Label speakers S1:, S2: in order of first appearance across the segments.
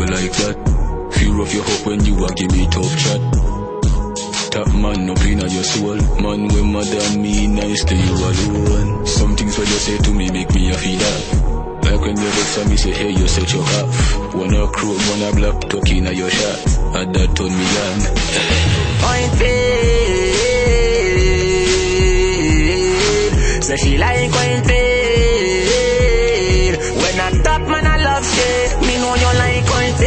S1: like that. Fear of your hope when you are give me tough chat. Top man up in your soul. Man when mother me nice to you alone. Some things what you say to me make me a feel that. Like when you vex me say hey you set your half. Wanna crow, wanna black tuck in your shot. And that turn me on.
S2: Pointed. So she like pointed. When I top man I love shit. Me know you like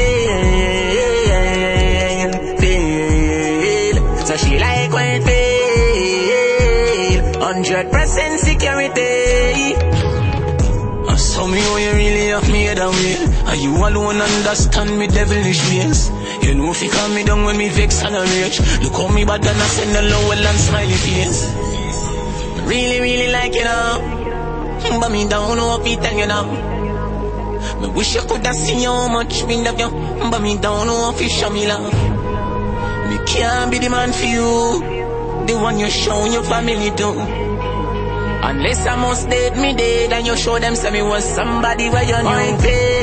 S2: pointed. So she like pointed. 100% security. So me know you really have me head away. And you alone understand me devilish ways. You know if you calm me down when me vex and a rage. Look how me bad and I send a low and smiley face. Really like you now. But me down up it and you know. Me wish you could have seen you how much me love you. But me down up if you show me love. Me can't be the man for you. The one you show your family to. Unless I must date me dead and you show them say me was somebody where you know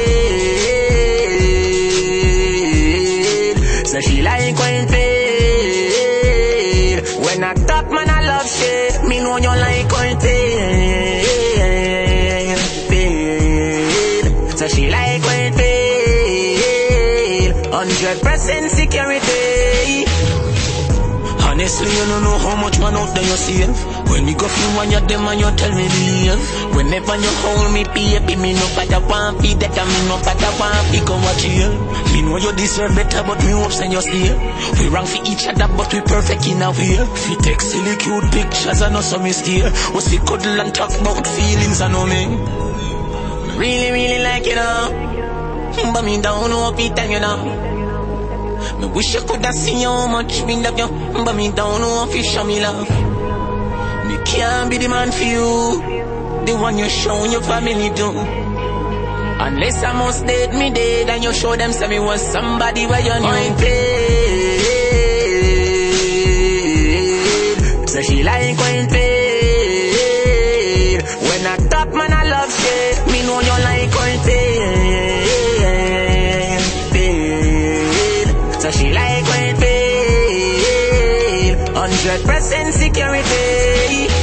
S2: paid. So she like when paid. When I top man I love shit. Me know you like when paid. So she like when paid. 100% security. Honestly, you don't know how much man out there you save. When me go feel one of them and you tell me believe. Whenever you hold me baby, me no bother want be that and me no bother want be come watch you. Me know you deserve better but me hope send you stay. We wrong for each other but we perfect in a way. We take silly cute pictures and no some mistake. We see cuddle and talk about feelings and know me. Really like you know. But me don't know if it and you know. Me wish you could have seen how much me love you. But me don't know if you show me love. Me can't be the man for you. The one you show your family do. Unless I must date me dead and you show them say me was somebody where you know paid. So she like when paid. When I top man I love shit. Me know you like when paid. So she like when paid. 100% security.